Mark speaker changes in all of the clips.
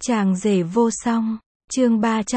Speaker 1: Chàng rể vô song, chương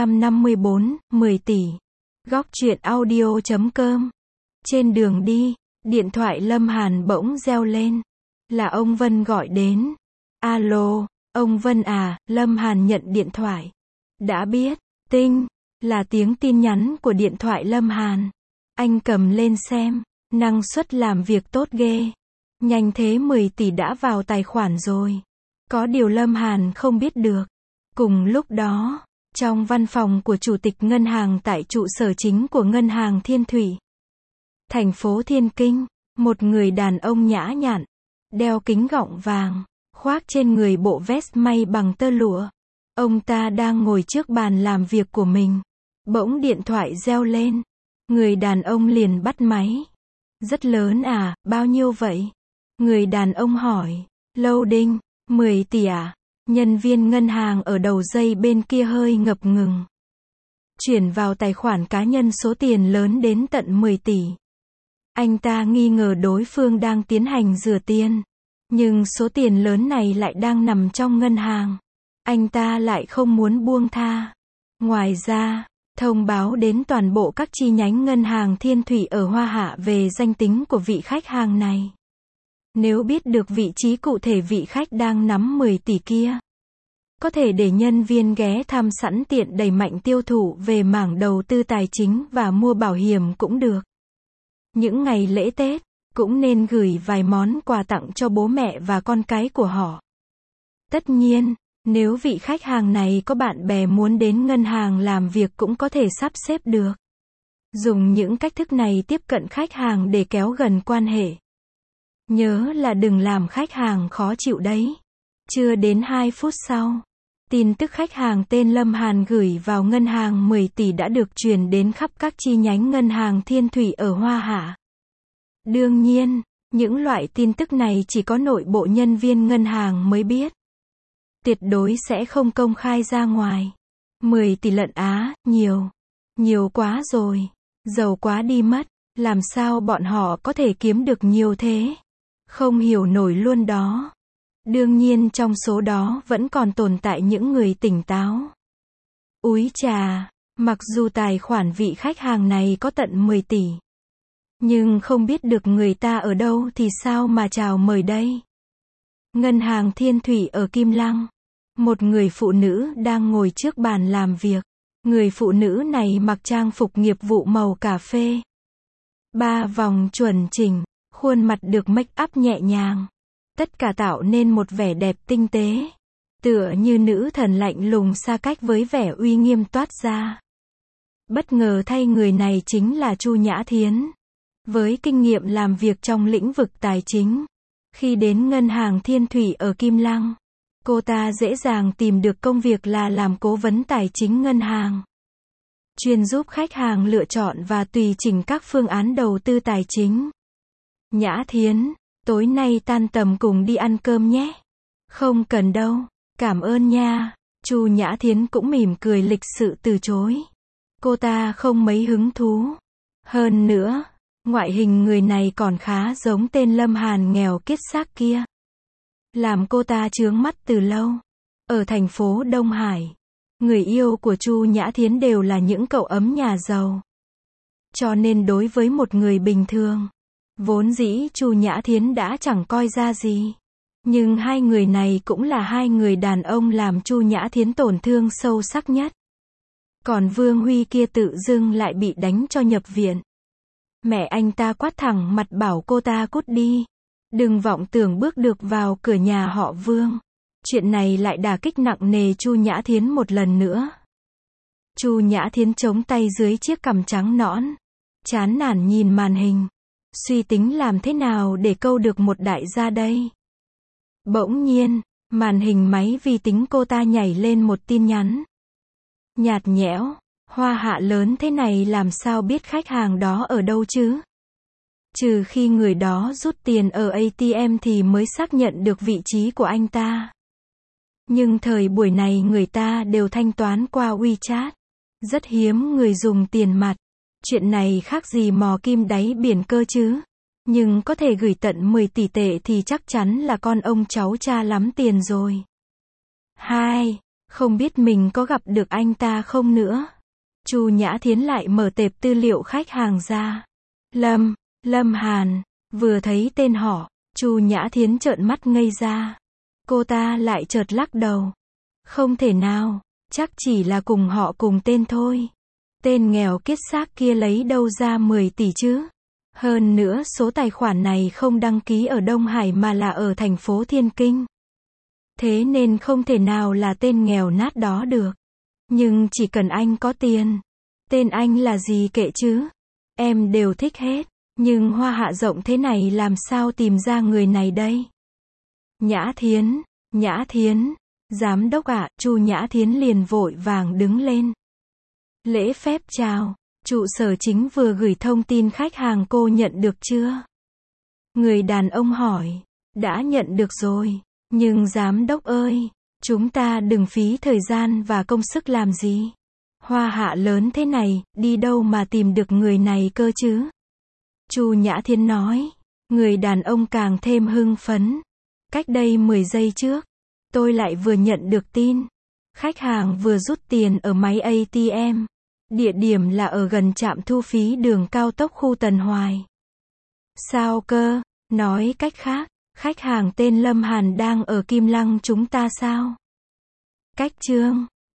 Speaker 1: 354, 10 tỷ. Góc truyện audio.com. Trên đường đi, điện thoại Lâm Hàn bỗng reo lên. Là ông Vân gọi đến. Alo, ông Vân à, Lâm Hàn nhận điện thoại. Đã biết, tinh, là tiếng tin nhắn của điện thoại Lâm Hàn. Anh cầm lên xem, năng suất làm việc tốt ghê. Nhanh thế 10 tỷ đã vào tài khoản rồi. Có điều Lâm Hàn không biết được. Cùng lúc đó, trong văn phòng của Chủ tịch Ngân hàng tại trụ sở chính của Ngân hàng Thiên Thủy, thành phố Thiên Kinh, một người đàn ông nhã nhặn, đeo kính gọng vàng, khoác trên người bộ vest may bằng tơ lụa. Ông ta đang ngồi trước bàn làm việc của mình. Bỗng điện thoại reo lên. Người đàn ông liền bắt máy. Rất lớn à, bao nhiêu vậy? Người đàn ông hỏi. Loading, 10 tỷ à? Nhân viên ngân hàng ở đầu dây bên kia hơi ngập ngừng. Chuyển vào tài khoản cá nhân số tiền lớn đến tận 10 tỷ. Anh ta nghi ngờ đối phương đang tiến hành rửa tiền. Nhưng số tiền lớn này lại đang nằm trong ngân hàng. Anh ta lại không muốn buông tha. Ngoài ra, thông báo đến toàn bộ các chi nhánh ngân hàng Thiên Thủy ở Hoa Hạ về danh tính của vị khách hàng này. Nếu biết được vị trí cụ thể vị khách đang nắm 10 tỷ kia, có thể để nhân viên ghé thăm sẵn tiện đẩy mạnh tiêu thụ về mảng đầu tư tài chính và mua bảo hiểm cũng được. Những ngày lễ Tết, cũng nên gửi vài món quà tặng cho bố mẹ và con cái của họ. Tất nhiên, nếu vị khách hàng này có bạn bè muốn đến ngân hàng làm việc cũng có thể sắp xếp được. Dùng những cách thức này tiếp cận khách hàng để kéo gần quan hệ. Nhớ là đừng làm khách hàng khó chịu đấy. Chưa đến 2 phút sau, tin tức khách hàng tên Lâm Hàn gửi vào ngân hàng 10 tỷ đã được truyền đến khắp các chi nhánh ngân hàng Thiên Thủy ở Hoa Hạ. Đương nhiên, những loại tin tức này chỉ có nội bộ nhân viên ngân hàng mới biết. Tuyệt đối sẽ không công khai ra ngoài. 10 tỷ lận á, nhiều quá rồi. Giàu quá đi mất, làm sao bọn họ có thể kiếm được nhiều thế? Không hiểu nổi luôn đó. Đương nhiên trong số đó vẫn còn tồn tại những người tỉnh táo. Úi chà, mặc dù tài khoản vị khách hàng này có tận 10 tỷ. Nhưng không biết được người ta ở đâu thì sao mà chào mời đây? Ngân hàng Thiên Thủy ở Kim Lăng. Một người phụ nữ đang ngồi trước bàn làm việc. Người phụ nữ này mặc trang phục nghiệp vụ màu cà phê. 3 vòng chuẩn chỉnh, khuôn mặt được make up nhẹ nhàng. Tất cả tạo nên một vẻ đẹp tinh tế. Tựa như nữ thần lạnh lùng xa cách với vẻ uy nghiêm toát ra. Bất ngờ thay người này chính là Chu Nhã Thiến. Với kinh nghiệm làm việc trong lĩnh vực tài chính. Khi đến ngân hàng Thiên Thủy ở Kim Lăng, cô ta dễ dàng tìm được công việc là làm cố vấn tài chính ngân hàng. Chuyên giúp khách hàng lựa chọn và tùy chỉnh các phương án đầu tư tài chính. Nhã Thiến, tối nay tan tầm cùng đi ăn cơm nhé. Không cần đâu, cảm ơn nha. Chu Nhã Thiến cũng mỉm cười lịch sự từ chối. Cô ta không mấy hứng thú. Hơn nữa, ngoại hình người này còn khá giống tên Lâm Hàn nghèo kiết xác kia. Làm cô ta chướng mắt từ lâu. Ở thành phố Đông Hải, người yêu của Chu Nhã Thiến đều là những cậu ấm nhà giàu. Cho nên đối với một người bình thường, vốn dĩ Chu Nhã Thiến đã chẳng coi ra gì. Nhưng hai người này cũng là hai người đàn ông làm Chu Nhã Thiến tổn thương sâu sắc nhất. Còn Vương Huy kia tự dưng lại bị đánh cho nhập viện. Mẹ anh ta quát thẳng mặt bảo cô ta cút đi. Đừng vọng tưởng bước được vào cửa nhà họ Vương. Chuyện này lại đả kích nặng nề Chu Nhã Thiến một lần nữa. Chu Nhã Thiến chống tay dưới chiếc cằm trắng nõn. Chán nản nhìn màn hình. Suy tính làm thế nào để câu được một đại gia đây. Bỗng nhiên, màn hình máy vi tính cô ta nhảy lên một tin nhắn. Nhạt nhẽo, Hoa Hạ lớn thế này làm sao biết khách hàng đó ở đâu chứ? Trừ khi người đó rút tiền ở ATM thì mới xác nhận được vị trí của anh ta. Nhưng thời buổi này người ta đều thanh toán qua WeChat. Rất hiếm người dùng tiền mặt. Chuyện này khác gì mò kim đáy biển cơ chứ. Nhưng có thể gửi tận 10 tỷ tệ thì chắc chắn là con ông cháu cha lắm tiền rồi. 2. Không biết mình có gặp được anh ta không nữa. Chu Nhã Thiến lại mở tệp tư liệu khách hàng ra. Lâm Hàn. Vừa thấy tên họ, Chu Nhã Thiến trợn mắt ngây ra. Cô ta lại chợt lắc đầu. Không thể nào, chắc chỉ là cùng họ cùng tên thôi. Tên nghèo kiết xác kia lấy đâu ra 10 tỷ chứ? Hơn nữa số tài khoản này không đăng ký ở Đông Hải mà là ở thành phố Thiên Kinh. Thế nên không thể nào là tên nghèo nát đó được. Nhưng chỉ cần anh có tiền. Tên anh là gì kệ chứ? Em đều thích hết. Nhưng Hoa Hạ rộng thế này làm sao tìm ra người này đây? Nhã Thiến. Giám đốc ạ, Chu Nhã Thiến liền vội vàng đứng lên. Lễ phép chào, trụ sở chính vừa gửi thông tin khách hàng cô nhận được chưa? Người đàn ông hỏi. Đã nhận được rồi. Nhưng giám đốc ơi, chúng ta đừng phí thời gian và công sức làm gì. Hoa Hạ lớn thế này, đi đâu mà tìm được người này cơ chứ? Chu Nhã Thiến nói. Người đàn ông càng thêm hưng phấn. Cách đây 10 giây trước, tôi lại vừa nhận được tin. Khách hàng vừa rút tiền ở máy ATM. Địa điểm là ở gần trạm thu phí đường cao tốc khu Tân Hoài. Sao cơ? Nói cách khác, khách hàng tên Lâm Hàn đang ở Kim Lăng chúng ta sao? Cách chương